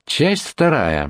Часть вторая.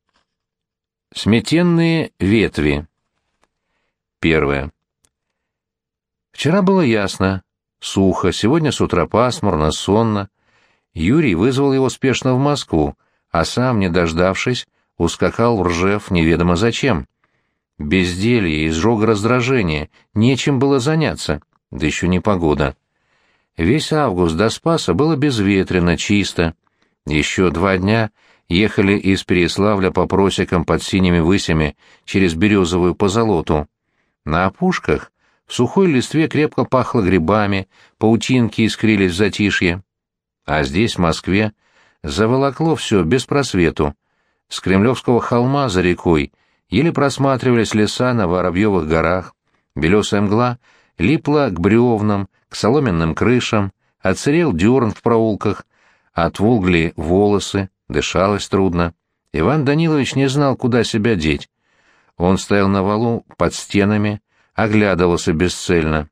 Сметенные ветви. Первое. Вчера было ясно, сухо, сегодня с утра пасмурно, сонно. Юрий вызвал его спешно в Москву, а сам, не дождавшись, ускакал в Ржев неведомо зачем. Безделье, изжога раздражения, нечем было заняться, да еще не погода. Весь август до Спаса было безветренно, чисто. Еще 2 дня ехали из Переяславля по просекам под синими высями через березовую позолоту. На опушках в сухой листве крепко пахло грибами, паутинки искрились в затишье. А здесь, в Москве, заволокло все без просвету. С Кремлевского холма за рекой еле просматривались леса на Воробьевых горах, белесая мгла липла к бревнам, к соломенным крышам, отсырел дерн в проулках, отволгли волосы, дышалось трудно. Иван Данилович не знал, куда себя деть. Он стоял на валу под стенами, оглядывался бесцельно.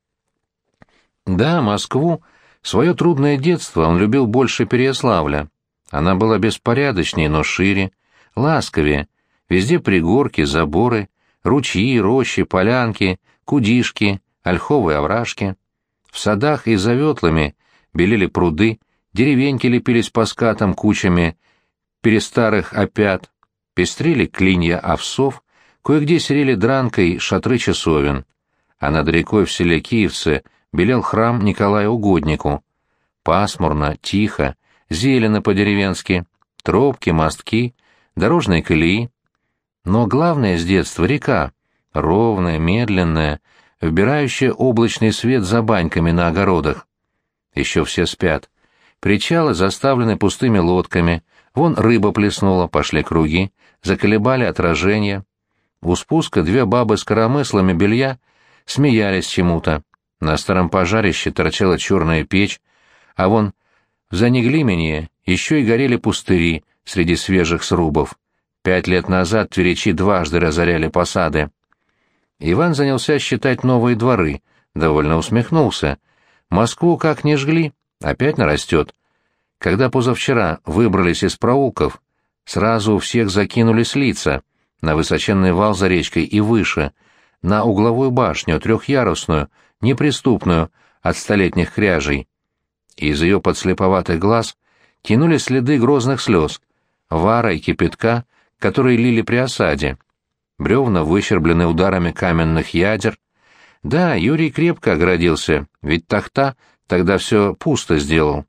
Да, Москву, свое трудное детство он любил больше Переяславля. Она была беспорядочнее, но шире, ласковее. Везде пригорки, заборы, ручьи, рощи, полянки, кудишки, ольховые овражки. В садах и за ветлами белели пруды, деревеньки лепились по скатам кучами перестарых опят, пестрели клинья овсов, кое-где серели дранкой шатры часовен, а над рекой в селе Киевце белел храм Николаю Угоднику. Пасмурно, тихо, зелено по-деревенски, тропки, мостки, дорожные колеи. Но главное с детства — река, ровная, медленная, вбирающая облачный свет за баньками на огородах. Еще все спят. Причалы заставлены пустыми лодками, вон рыба плеснула, пошли круги, заколебали отражения. У спуска 2 бабы с коромыслами белья смеялись чему-то. На старом пожарище торчала черная печь, а вон в Занеглименье еще и горели пустыри среди свежих срубов. 5 лет назад тверичи 2 разоряли посады. Иван занялся считать новые дворы, довольно усмехнулся. Москву как ни жгли, опять нарастет. Когда позавчера выбрались из проулков, сразу у всех закинулись лица на высоченный вал за речкой и выше, на угловую башню, 3-ярусную, неприступную от столетних кряжей. Из ее подслеповатых глаз тянулись следы грозных слез, вара и кипятка, которые лили при осаде. Бревна выщерблены ударами каменных ядер. Да, Юрий крепко оградился, ведь Тахта тогда все пусто сделал.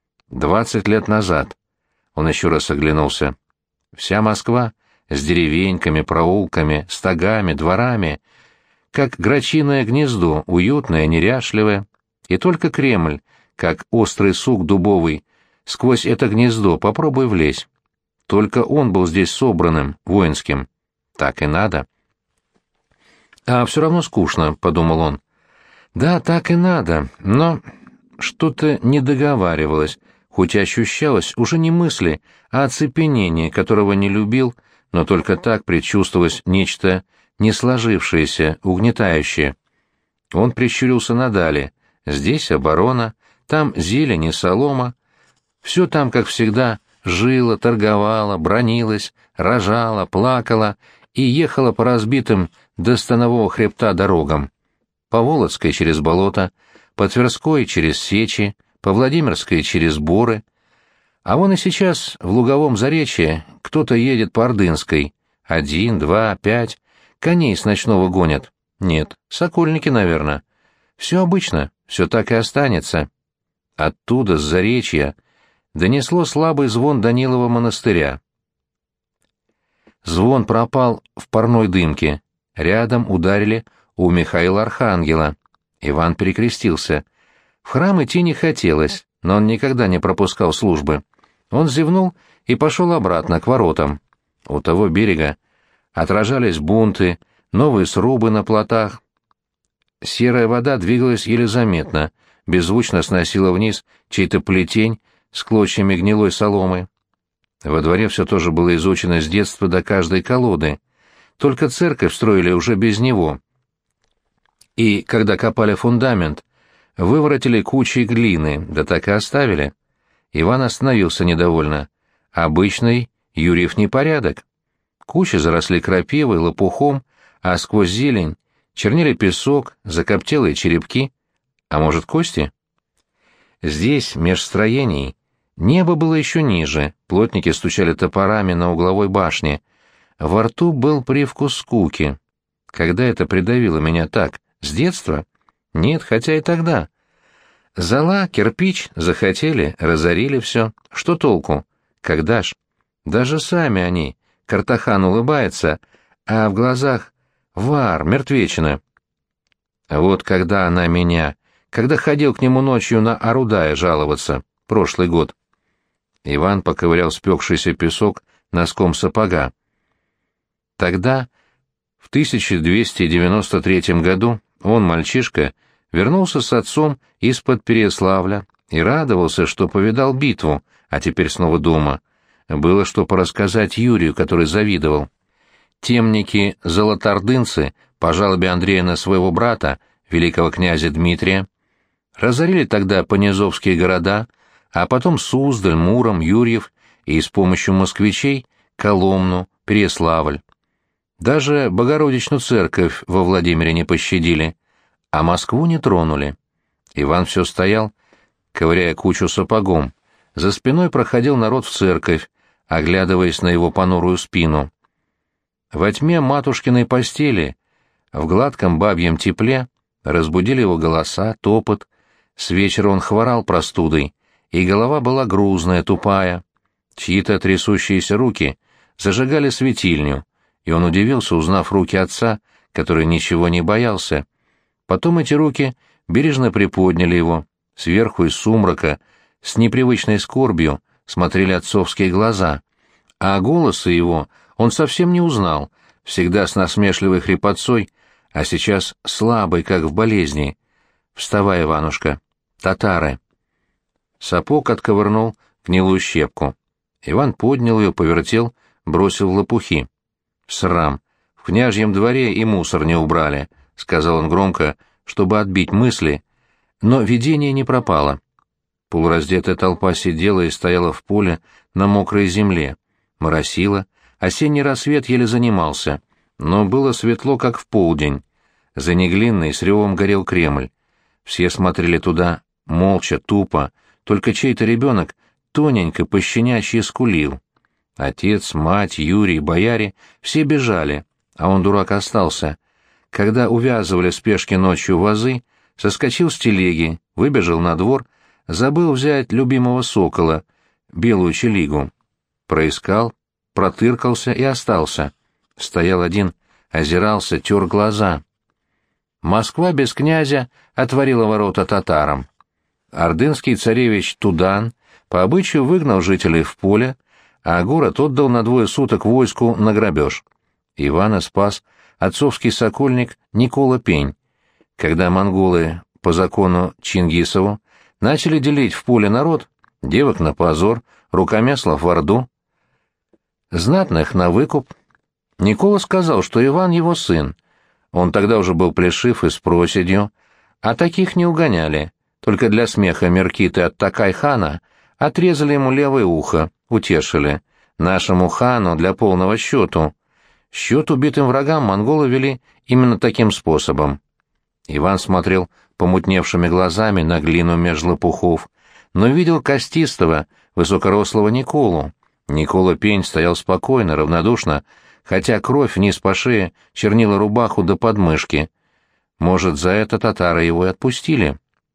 20 лет назад. Он еще раз оглянулся. Вся Москва с деревеньками, проулками, стогами, дворами, как грачиное гнездо, уютное, неряшливое, и только Кремль, как острый сук дубовый, сквозь это гнездо попробуй влезь. Только он был здесь собранным, воинским. Так и надо. А все равно скучно, — подумал он. Да, так и надо, но что-то не договаривалось, хоть и ощущалось уже не мысли, а оцепенение, которого не любил, но только так предчувствовалось нечто не сложившееся, угнетающее. Он прищурился надале. Здесь оборона, там зелень и солома. Все там, как всегда, жило, торговало, бранилось, рожало, плакало и ехало по разбитым до Станового хребта дорогам. По Володской через болото, по Тверской через сечи, по Владимирской через боры. А вон и сейчас в луговом заречье кто-то едет по Ордынской. 1, 2, 5. Коней с ночного гонят. Нет, сокольники, наверное. Все обычно, все так и останется. Оттуда, с заречья, донесло слабый звон Данилова монастыря. Звон пропал в парной дымке. Рядом ударили у Михаила Архангела. Иван перекрестился. В храм идти не хотелось, но он никогда не пропускал службы. Он зевнул и пошел обратно к воротам. У того берега отражались бунты, новые срубы на плотах. Серая вода двигалась еле заметно, беззвучно сносила вниз чей-то плетень с клочьями гнилой соломы. Во дворе все тоже было изучено с детства до каждой колоды. Только церковь строили уже без него. И, когда копали фундамент, выворотили кучей глины, да так и оставили. Иван остановился недовольно. обычный Юрьев непорядок. Кучи заросли крапивой, лопухом, а сквозь зелень чернели песок, закоптелые черепки, а может, кости? Здесь, меж строений, небо было еще ниже, плотники стучали топорами на угловой башне. Во рту был привкус скуки. Когда это придавило меня так? С детства? Нет, хотя и тогда. Зола, кирпич, захотели, разорили все. Что толку? Когда ж? Даже сами они. Картахан улыбается, а в глазах вар, мертвечина. Вот когда она меня... Когда ходил к нему ночью на Арудая жаловаться, прошлый год. Иван поковырял спекшийся песок носком сапога. Тогда, в 1293 году, он, мальчишка, вернулся с отцом из-под Переяславля и радовался, что повидал битву, а теперь снова дома. Было что порассказать Юрию, который завидовал. Темники-золотардынцы, по жалобе Андрея на своего брата, великого князя Дмитрия, разорили тогда понизовские города, а потом Суздаль, Муром, Юрьев и с помощью москвичей Коломну, Переяславль. Даже Богородичную церковь во Владимире не пощадили, а Москву не тронули. Иван все стоял, ковыряя кучу сапогом. За спиной проходил народ в церковь, оглядываясь на его понурую спину. Во тьме матушкиной постели, в гладком бабьем тепле, разбудили его голоса, топот. С вечера он хворал простудой, и голова была грузная, тупая. Чьи-то трясущиеся руки зажигали светильню, и он удивился, узнав руки отца, который ничего не боялся. Потом эти руки бережно приподняли его. Сверху из сумрака, с непривычной скорбью, смотрели отцовские глаза. А голоса его он совсем не узнал, всегда с насмешливой хрипотцой, а сейчас слабый, как в болезни. «Вставай, Иванушка! Татары!» Сапог отковырнул гнилую щепку. Иван поднял ее, повертел, бросил в лопухи. «Срам! В княжьем дворе и мусор не убрали», — сказал он громко, чтобы отбить мысли, но видение не пропало. Полураздетая толпа сидела и стояла в поле на мокрой земле. Моросило, осенний рассвет еле занимался, но было светло, как в полдень. За Неглинной с ревом горел Кремль. Все смотрели туда молча, тупо, только чей-то ребенок тоненько пощенячьи скулил. Отец, мать, Юрий, бояре — все бежали, а он, дурак, остался. Когда увязывали в спешке ночью вазы, соскочил с телеги, выбежал на двор, забыл взять любимого сокола, белую челигу. Проискал, протыркался и остался. Стоял один, озирался, тер глаза. Москва без князя отворила ворота татарам. Ордынский царевич Тудан по обычаю выгнал жителей в поле, а город отдал на 2 суток войску на грабеж. Ивана спас отцовский сокольник Никола Пень. Когда монголы по закону Чингисову начали делить в поле народ, девок на позор, рукомяслов в орду, знатных на выкуп, Никола сказал, что Иван его сын. Он тогда уже был плешив и с проседью, а таких не угоняли, только для смеха меркиты от Такай-хана отрезали ему левое ухо, утешили. Нашему хану для полного счету. Счет убитым врагам монголы вели именно таким способом. Иван смотрел помутневшими глазами на глину меж лопухов, но видел костистого, высокорослого Николу. Никола Пень стоял спокойно, равнодушно, хотя кровь вниз по шее чернила рубаху до подмышки. Может, за это татары его и отпустили.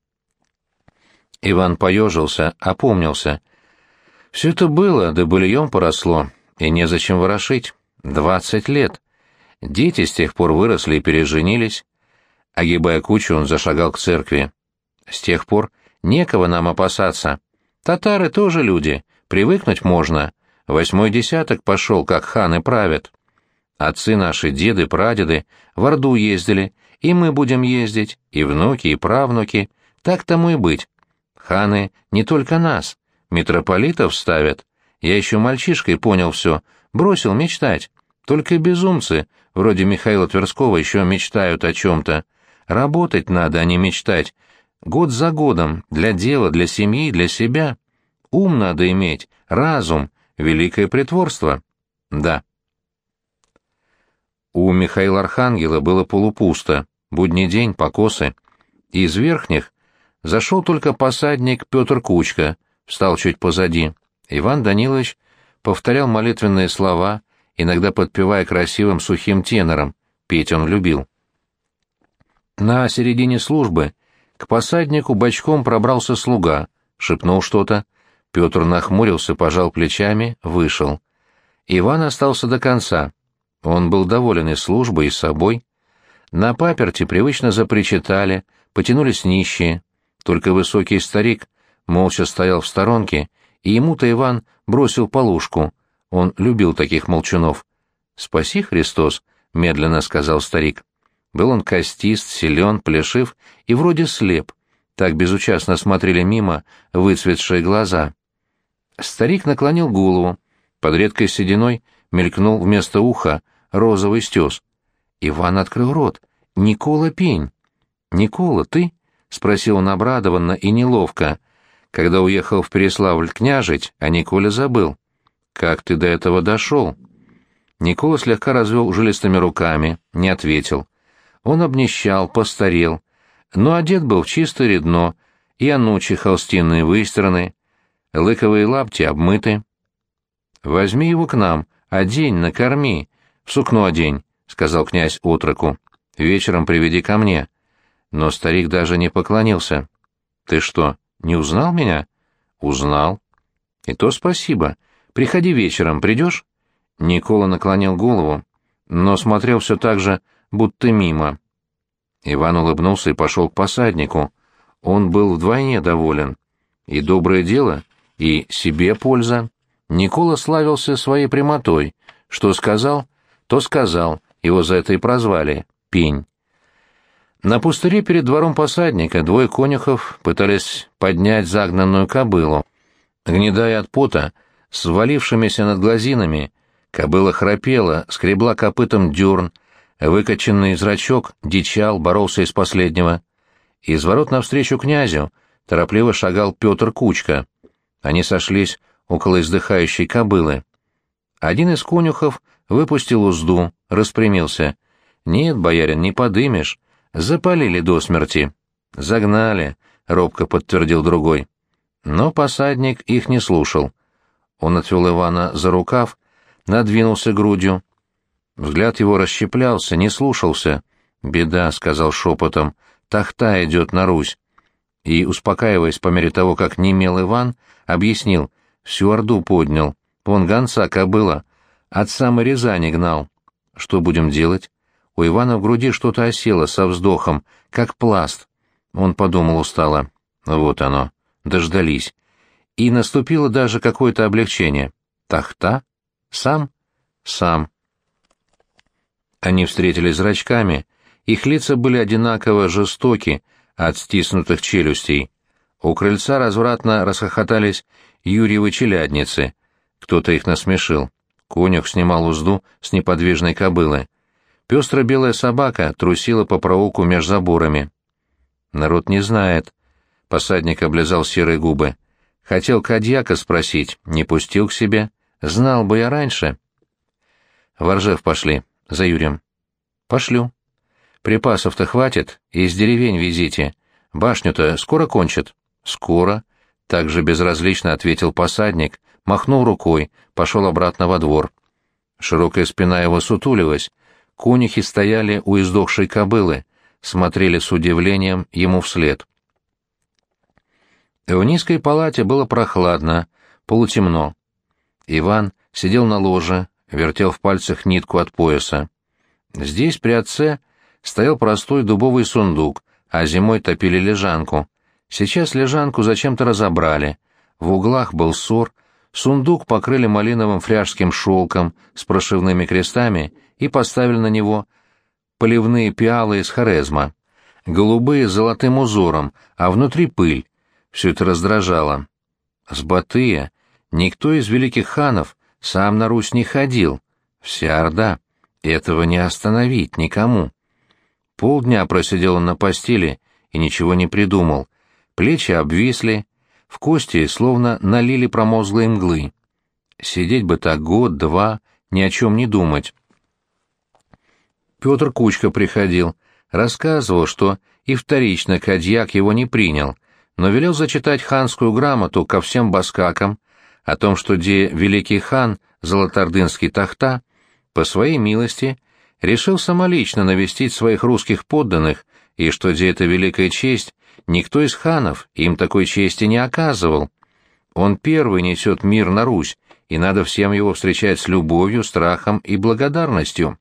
Иван поежился, опомнился. Все это было, да быльем поросло, и незачем ворошить. 20 лет. Дети с тех пор выросли и переженились. Огибая кучу, он зашагал к церкви. С тех пор некого нам опасаться. Татары тоже люди, привыкнуть можно. 8-й десяток пошел, как ханы правят. Отцы наши, деды, прадеды в Орду ездили, и мы будем ездить, и внуки, и правнуки. Так тому и быть. Ханы не только нас, митрополитов ставят. Я еще мальчишкой понял все, бросил мечтать. Только безумцы, вроде Михаила Тверского, еще мечтают о чем-то. Работать надо, а не мечтать. Год за годом, для дела, для семьи, для себя. Ум надо иметь, разум, великое притворство. Да. У Михаила Архангела было полупусто, будний день, покосы. Из верхних зашел только посадник Петр Кучка, встал чуть позади. Иван Данилович повторял молитвенные слова, иногда подпевая красивым сухим тенором. Петь он любил. На середине службы к посаднику бочком пробрался слуга, шепнул что-то. Петр нахмурился, пожал плечами, вышел. Иван остался до конца. Он был доволен и службой, и собой. На паперти привычно запричитали, потянулись нищие. Только высокий старик молча стоял в сторонке, и ему-то Иван бросил полушку. Он любил таких молчунов. «Спаси, Христос», — медленно сказал старик. Был он костист, силен, плешив и вроде слеп. Так безучастно смотрели мимо выцветшие глаза. Старик наклонил голову. Под редкой сединой мелькнул вместо уха розовый стёс. Иван открыл рот. «Никола Пень!» «Никола, ты?» — спросил он обрадованно и неловко. Когда уехал в Переславль княжить, а Николя забыл. «Как ты до этого дошел?» Никола слегка развел жилистыми руками, не ответил. Он обнищал, постарел, но одет был в чистое редно, и анучи холстинные выстираны, лыковые лапти обмыты. «Возьми его к нам, одень, накорми, в сукно одень», — сказал князь отроку. «Вечером приведи ко мне». Но старик даже не поклонился. «Ты что, не узнал меня?» «Узнал». «И то спасибо. Приходи вечером, придешь?» Никола наклонил голову, но смотрел все так же, будто мимо. Иван улыбнулся и пошел к посаднику. Он был вдвойне доволен. И доброе дело, и себе польза. Никола славился своей прямотой. Что сказал, то сказал, его за это и прозвали — Пень. На пустыре перед двором посадника двое конюхов пытались поднять загнанную кобылу. Гнедая от пота, с свалившимися над глазинами, кобыла храпела, скребла копытом дерн, выкоченный зрачок дичал, боролся из последнего. Из ворот навстречу князю торопливо шагал Петр Кучка. Они сошлись около издыхающей кобылы. Один из конюхов выпустил узду, распрямился. «Нет, боярин, не подымешь. Запалили до смерти». «Загнали», — робко подтвердил другой. Но посадник их не слушал. Он отвел Ивана за рукав, надвинулся грудью. Взгляд его расщеплялся, не слушался. «Беда», — сказал шепотом, — «тахта идет на Русь». И, успокаиваясь по мере того, как немел Иван, объяснил: «Всю орду поднял. Вон гонца кобыла. От самой Рязани гнал. Что будем делать?» У Ивана в груди что-то осело со вздохом, как пласт. Он подумал устало. Вот оно. Дождались. И наступило даже какое-то облегчение. «Тахта? Сам?» «Сам». Они встретились зрачками. Их лица были одинаково жестоки от стиснутых челюстей. У крыльца развратно расхохотались Юрьевы челядницы. Кто-то их насмешил. Конюх снимал узду с неподвижной кобылы. Пестро-белая собака трусила по проулку меж заборами. Народ не знает. Посадник облизал серые губы. Хотел Кадьяка спросить, не пустил к себе. Знал бы я раньше. В Оржев пошли, за Юрием. Пошлю. Припасов-то хватит, из деревень везите. Башню-то скоро кончат? Скоро. Так же безразлично ответил посадник, махнул рукой, пошел обратно во двор. Широкая спина его сутулилась. Конюхи стояли у издохшей кобылы, смотрели с удивлением ему вслед. В низкой палате было прохладно, полутемно. Иван сидел на ложе, вертел в пальцах нитку от пояса. Здесь при отце стоял простой дубовый сундук, а зимой топили лежанку. Сейчас лежанку зачем-то разобрали. В углах был ссор, сундук покрыли малиновым фряжским шелком с прошивными крестами и поставили на него поливные пиалы из Хорезма, голубые с золотым узором, а внутри пыль. Все это раздражало. С Батыя никто из великих ханов сам на Русь не ходил. Вся орда. Этого не остановить никому. Полдня просидел он на постели и ничего не придумал. Плечи обвисли, в кости словно налили промозглой мглы. Сидеть бы так год-два, ни о чем не думать. Петр Кучка приходил, рассказывал, что и вторично Кадьяк его не принял, но велел зачитать ханскую грамоту ко всем баскакам о том, что где великий хан Золотоордынский Тахта по своей милости решил самолично навестить своих русских подданных, и что где эта великая честь никто из ханов им такой чести не оказывал. Он первый несет мир на Русь, и надо всем его встречать с любовью, страхом и благодарностью.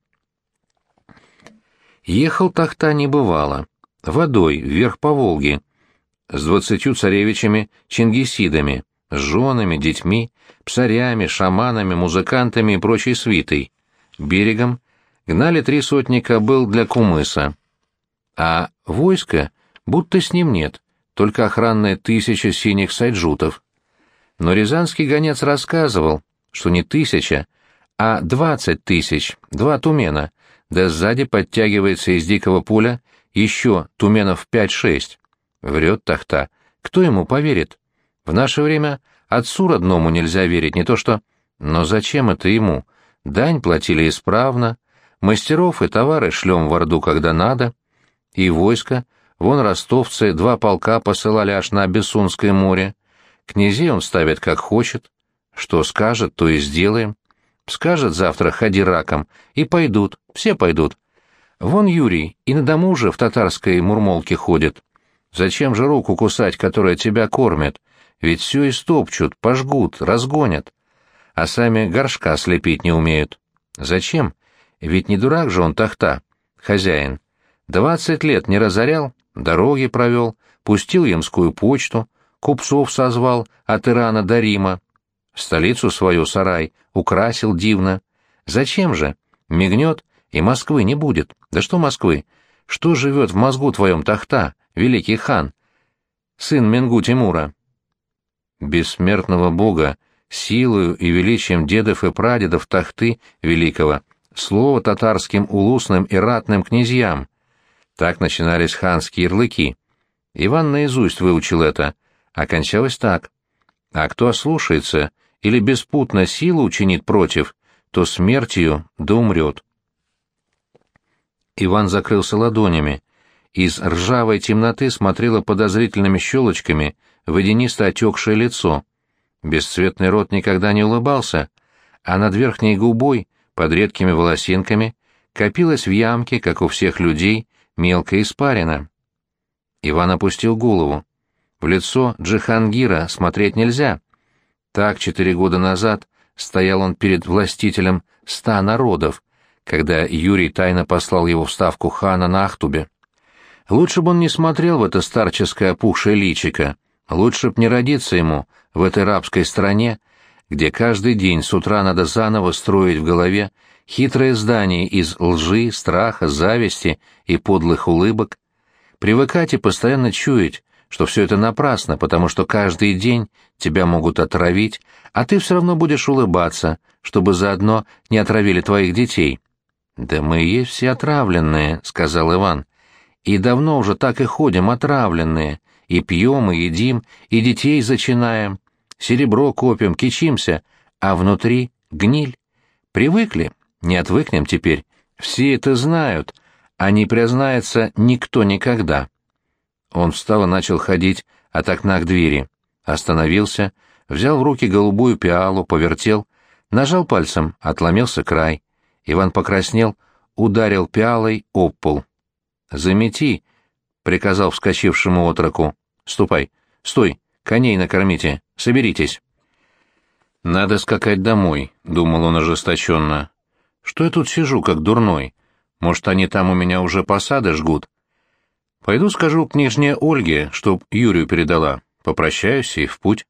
Ехал Тахта небывало, водой вверх по Волге, с 20 царевичами-чингисидами, с женами, детьми, псарями, шаманами, музыкантами и прочей свитой. Берегом гнали 3 сотни кобыл для кумыса. А войска будто с ним нет, только охранная 1000 синих сайджутов. Но рязанский гонец рассказывал, что не 1000, а 20 000, 2 тумена, да сзади подтягивается из дикого поля еще туменов 5-6. Врет Тахта. Кто ему поверит? В наше время отцу родному нельзя верить, не то что... Но зачем это ему? Дань платили исправно, мастеров и товары шлем в Орду, когда надо, и войско, вон ростовцы 2 полка посылали аж на Бессунское море. Князей он ставит как хочет. Что скажет, то и сделаем. Скажет завтра «ходи раком», и пойдут, все пойдут. Вон Юрий и на дому же в татарской мурмолке ходит. Зачем же руку кусать, которая тебя кормит? Ведь все истопчут, пожгут, разгонят. А сами горшка слепить не умеют. Зачем? Ведь не дурак же он Тахта, хозяин. 20 лет не разорял, дороги провел, пустил ямскую почту, купцов созвал от Ирана до Рима. Столицу свою, сарай, украсил дивно. Зачем же? Мигнет, и Москвы не будет. Да что Москвы? Что живет в мозгу твоем Тахта, великий хан, сын Менгу Тимура? Бессмертного бога, силою и величием дедов и прадедов Тахты великого, слово татарским улусным и ратным князьям. Так начинались ханские ярлыки. Иван наизусть выучил это, а кончалось так. А кто ослушается или беспутно силу учинит против, то смертью да умрет. Иван закрылся ладонями. Из ржавой темноты смотрело подозрительными щелочками водянисто отекшее лицо. Бесцветный рот никогда не улыбался, а над верхней губой, под редкими волосинками, копилась в ямке, как у всех людей, мелкая испарина. Иван опустил голову. В лицо Джихангира смотреть нельзя. Так 4 года назад стоял он перед властителем 100 народов, когда Юрий тайно послал его в ставку хана на Ахтубе. Лучше бы он не смотрел в это старческое опухшее личико, лучше б не родиться ему в этой рабской стране, где каждый день с утра надо заново строить в голове хитрое здание из лжи, страха, зависти и подлых улыбок, привыкать и постоянно чуять, что все это напрасно, потому что каждый день тебя могут отравить, а ты все равно будешь улыбаться, чтобы заодно не отравили твоих детей. «Да мы и есть все отравленные», — сказал Иван. «И давно уже так и ходим отравленные, и пьем, и едим, и детей зачинаем, серебро копим, кичимся, а внутри гниль. Привыкли, не отвыкнем теперь. Все это знают, а не признается никто никогда». Он встал и начал ходить от окна к двери. Остановился, взял в руки голубую пиалу, повертел, нажал пальцем, отломился край. Иван покраснел, ударил пиалой об пол. «Замети», — приказал вскочившему отроку. «Ступай, стой, коней накормите, соберитесь». «Надо скакать домой», — думал он ожесточенно. «Что я тут сижу, как дурной? Может, они там у меня уже посады жгут? Пойду скажу княжне Ольге, чтоб Юрию передала. Попрощаюсь и в путь».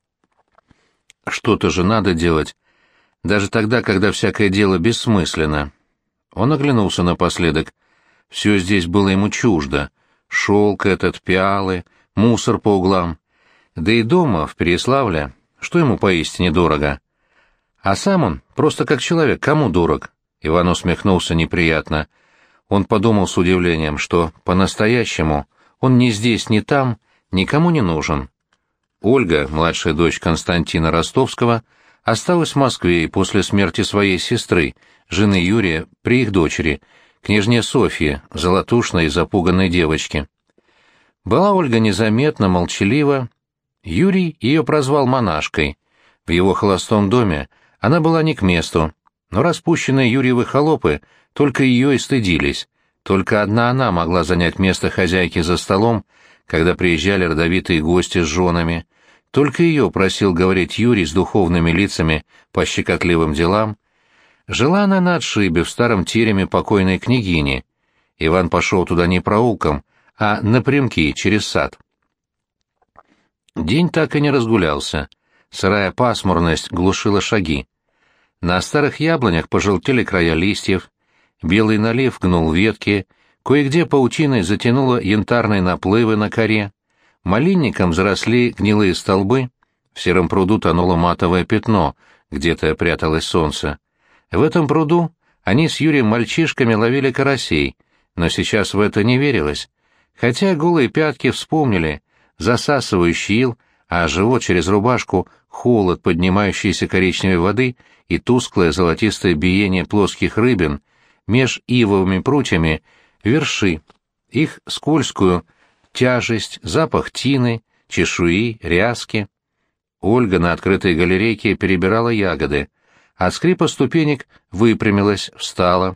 Что-то же надо делать, даже тогда, когда всякое дело бессмысленно. Он оглянулся напоследок. Все здесь было ему чуждо. Шелк этот, пиалы, мусор по углам. Да и дома, в Переяславле, что ему поистине дорого. А сам он просто как человек, кому дорог? Иван усмехнулся неприятно. Он подумал с удивлением, что по-настоящему он ни здесь, ни там никому не нужен. Ольга, младшая дочь Константина Ростовского, осталась в Москве и после смерти своей сестры, жены Юрия, при их дочери, княжне Софье, золотушной и запуганной девочке. Была Ольга незаметна, молчалива. Юрий ее прозвал монашкой. В его холостом доме она была не к месту, но распущенные Юрьевы холопы только ее и стыдились. Только одна она могла занять место хозяйки за столом, когда приезжали родовитые гости с женами. Только ее просил говорить Юрий с духовными лицами по щекотливым делам. Жила она на отшибе в старом тереме покойной княгини. Иван пошел туда не проулком, а напрямки через сад. День так и не разгулялся. Сырая пасмурность глушила шаги. На старых яблонях пожелтели края листьев, белый налив гнул ветки, кое-где паутиной затянуло янтарные наплывы на коре, малинником заросли гнилые столбы, в сером пруду тонуло матовое пятно, где-то пряталось солнце. В этом пруду они с Юрием мальчишками ловили карасей, но сейчас в это не верилось, хотя голые пятки вспомнили засасывающий ил, а живот через рубашку холод поднимающейся коричневой воды и тусклое золотистое биение плоских рыбин меж ивовыми прутьями верши, их скользкую тяжесть, запах тины, чешуи, ряски. Ольга на открытой галерейке перебирала ягоды. От скрипа ступенек выпрямилась, встала.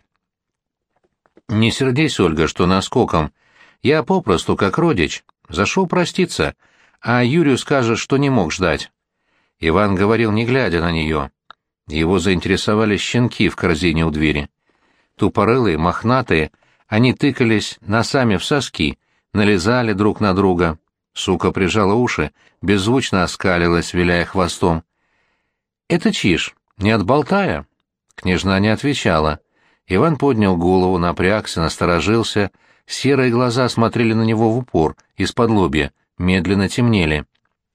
«Не сердись, Ольга, что наскоком. Я попросту, как родич, зашел проститься, а Юрию скажешь, что не мог ждать». Иван говорил, не глядя на нее. Его заинтересовали щенки в корзине у двери. Тупорылые, мохнатые, они тыкались носами в соски, налезали друг на друга. Сука прижала уши, беззвучно оскалилась, виляя хвостом. «Это чиж, не от Болтая?» Княжна не отвечала. Иван поднял голову, напрягся, насторожился. Серые глаза смотрели на него в упор, из-под лобья, медленно темнели.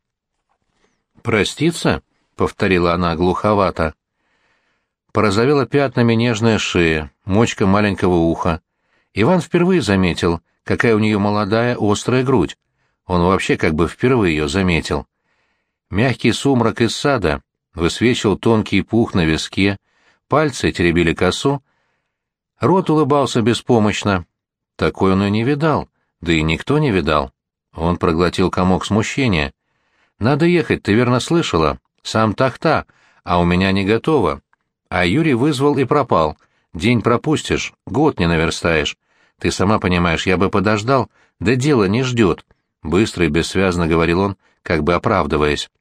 «Проститься?» — повторила она глуховато. Порозовела пятнами нежная шея, мочка маленького уха. Иван впервые заметил, какая у нее молодая, острая грудь. Он вообще как бы впервые ее заметил. Мягкий сумрак из сада высвечивал тонкий пух на виске, пальцы теребили косу, рот улыбался беспомощно. Такой он и не видал, да и никто не видал. Он проглотил комок смущения. «Надо ехать, ты верно слышала? Сам тахта, а у меня не готово. А Юрий вызвал и пропал. День пропустишь, год не наверстаешь. Ты сама понимаешь, я бы подождал, да дело не ждет», — быстро и бессвязно говорил он, как бы оправдываясь.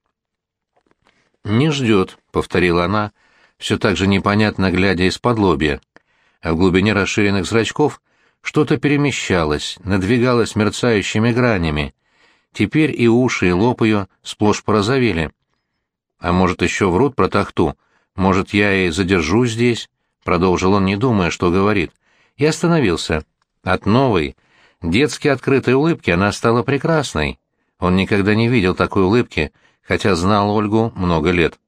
«Не ждет», — повторила она, все так же непонятно глядя из-под лобья. А в глубине расширенных зрачков что-то перемещалось, надвигалось мерцающими гранями. Теперь и уши, и лоб ее сплошь порозовели. «А может, еще врут про тахту? Может, я и задержусь здесь?» — продолжил он, не думая, что говорит. И остановился. От новой, детски открытой улыбки она стала прекрасной. Он никогда не видел такой улыбки, хотя знал Ольгу много лет.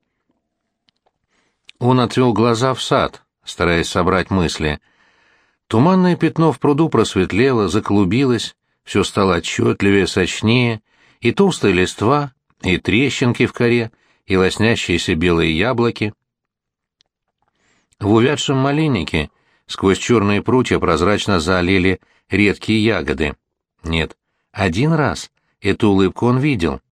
Он отвел глаза в сад, стараясь собрать мысли. Туманное пятно в пруду просветлело, заклубилось, все стало отчетливее, сочнее, и толстая листва, и трещинки в коре, и лоснящиеся белые яблоки. В увядшем малиннике сквозь черные прутья прозрачно залили редкие ягоды. Нет, один раз эту улыбку он видел,